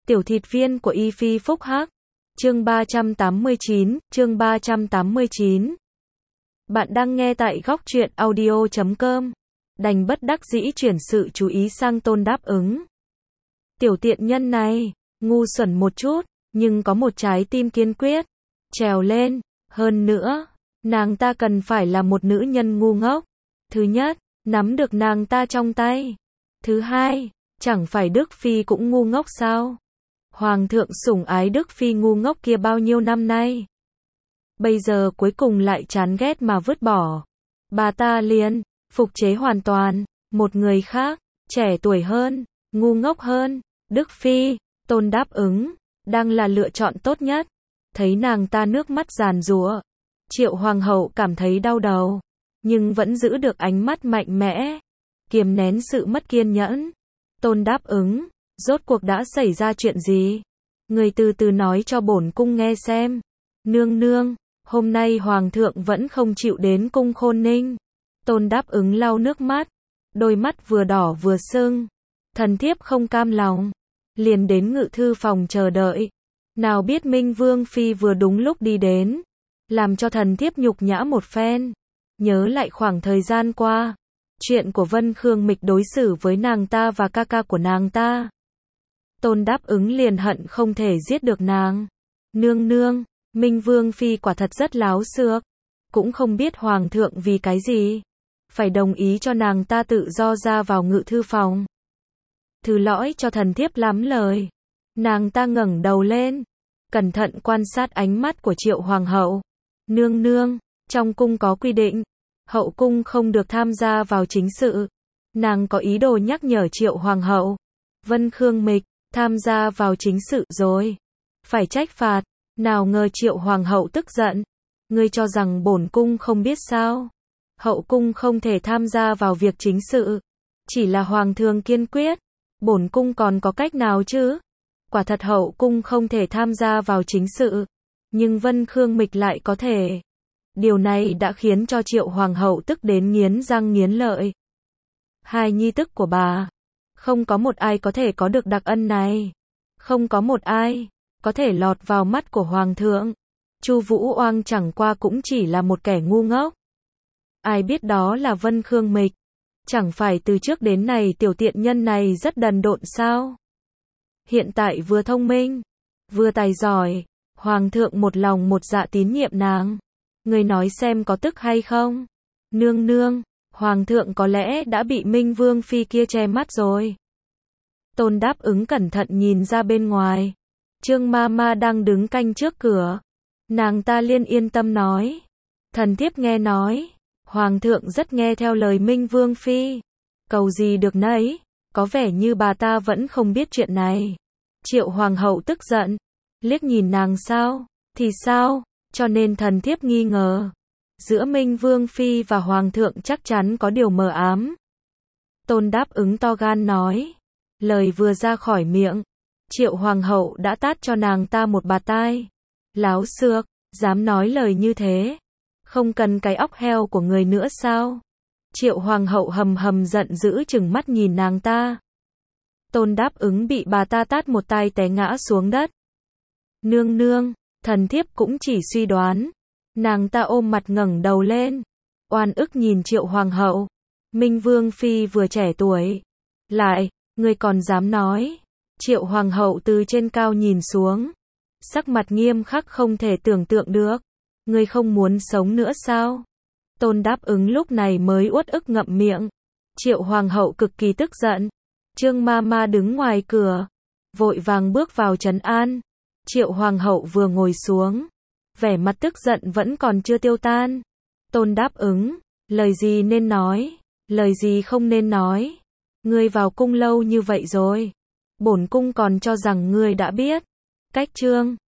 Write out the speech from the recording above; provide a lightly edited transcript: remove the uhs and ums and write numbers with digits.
Tiểu thịt viên của Y Phi Phúc Hắc. Chương 389, Bạn đang nghe tại góc truyện audio.com. Đành bất đắc dĩ chuyển sự chú ý sang Tôn đáp ứng. Tiểu tiện nhân này, ngu xuẩn một chút, nhưng có một trái tim kiên quyết. Trèo lên, hơn nữa, nàng ta cần phải là một nữ nhân ngu ngốc. Thứ nhất, nắm được nàng ta trong tay. Thứ hai, chẳng phải Đức Phi cũng ngu ngốc sao? Hoàng thượng sủng ái Đức Phi ngu ngốc kia bao nhiêu năm nay. Bây giờ cuối cùng lại chán ghét mà vứt bỏ. Bà ta liền phục chế hoàn toàn một người khác, trẻ tuổi hơn, ngu ngốc hơn. Đức Phi, Tôn đáp ứng, đang là lựa chọn tốt nhất. Thấy nàng ta nước mắt giàn giụa, Triệu Hoàng hậu cảm thấy đau đầu, nhưng vẫn giữ được ánh mắt mạnh mẽ, kiềm nén sự mất kiên nhẫn. Tôn đáp ứng, rốt cuộc đã xảy ra chuyện gì? Người từ từ nói cho bổn cung nghe xem. Nương nương, hôm nay Hoàng thượng vẫn không chịu đến cung Khôn Ninh. Tôn đáp ứng lau nước mắt, đôi mắt vừa đỏ vừa sưng. Thần thiếp không cam lòng, liền đến ngự thư phòng chờ đợi. Nào biết Minh Vương Phi vừa đúng lúc đi đến, làm cho thần thiếp nhục nhã một phen. Nhớ lại khoảng thời gian qua, chuyện của Vân Khương Mịch đối xử với nàng ta và ca ca của nàng ta. Tôn đáp ứng liền hận không thể giết được nàng. Nương nương, Minh Vương Phi quả thật rất láo xược, cũng không biết Hoàng thượng vì cái gì phải đồng ý cho nàng ta tự do ra vào ngự thư phòng. Thứ lõi cho thần thiếp lắm lời. Nàng ta ngẩng đầu lên, cẩn thận quan sát ánh mắt của Triệu Hoàng hậu. Nương nương, trong cung có quy định, hậu cung không được tham gia vào chính sự. Nàng có ý đồ nhắc nhở Triệu Hoàng hậu. Vân Khương Mịch tham gia vào chính sự rồi, phải trách phạt. Nào ngờ Triệu Hoàng hậu tức giận. Ngươi cho rằng bổn cung không biết sao? Hậu cung không thể tham gia vào việc chính sự. Chỉ là Hoàng thượng kiên quyết. Bổn cung còn có cách nào chứ? Quả thật hậu cung không thể tham gia vào chính sự, nhưng Vân Khương Mịch lại có thể. Điều này đã khiến cho Triệu Hoàng hậu tức đến nghiến răng nghiến lợi. Hai nhi tức của bà, không có một ai có thể có được đặc ân này. Không có một ai có thể lọt vào mắt của Hoàng thượng. Chu Vũ Oang chẳng qua cũng chỉ là một kẻ ngu ngốc. Ai biết đó là Vân Khương Mịch. Chẳng phải từ trước đến nay tiểu tiện nhân này rất đần độn sao? Hiện tại vừa thông minh, vừa tài giỏi, Hoàng thượng một lòng một dạ tín nhiệm nàng. Người nói xem có tức hay không? Nương nương, Hoàng thượng có lẽ đã bị Minh Vương Phi kia che mắt rồi. Tôn đáp ứng cẩn thận nhìn ra bên ngoài. Trương Mama đang đứng canh trước cửa. Nàng ta liên yên tâm nói. Thần thiếp nghe nói, Hoàng thượng rất nghe theo lời Minh Vương Phi. Cầu gì được nấy, có vẻ như bà ta vẫn không biết chuyện này. Triệu Hoàng hậu tức giận, liếc nhìn nàng sao, thì sao, cho nên thần thiếp nghi ngờ. Giữa Minh Vương Phi và Hoàng thượng chắc chắn có điều mờ ám. Tôn đáp ứng to gan nói. Lời vừa ra khỏi miệng, Triệu Hoàng hậu đã tát cho nàng ta một bạt tai. Láo xược, dám nói lời như thế. Không cần cái óc heo của người nữa sao? Triệu Hoàng hậu hầm hầm giận dữ trừng mắt nhìn nàng ta. Tôn đáp ứng bị bà ta tát một tai té ngã xuống đất. Nương nương, thần thiếp cũng chỉ suy đoán. Nàng ta ôm mặt ngẩng đầu lên, oan ức nhìn Triệu Hoàng hậu. Minh Vương Phi vừa trẻ tuổi, lại, ngươi còn dám nói? Triệu Hoàng hậu từ trên cao nhìn xuống, sắc mặt nghiêm khắc không thể tưởng tượng được. Ngươi không muốn sống nữa sao? Tôn đáp ứng lúc này mới uất ức ngậm miệng. Triệu Hoàng hậu cực kỳ tức giận. Trương Mama đứng ngoài cửa, vội vàng bước vào trấn an. Triệu Hoàng hậu vừa ngồi xuống, vẻ mặt tức giận vẫn còn chưa tiêu tan. Tôn đáp ứng, lời gì nên nói, lời gì không nên nói. Ngươi vào cung lâu như vậy rồi, bổn cung còn cho rằng ngươi đã biết. Cách chương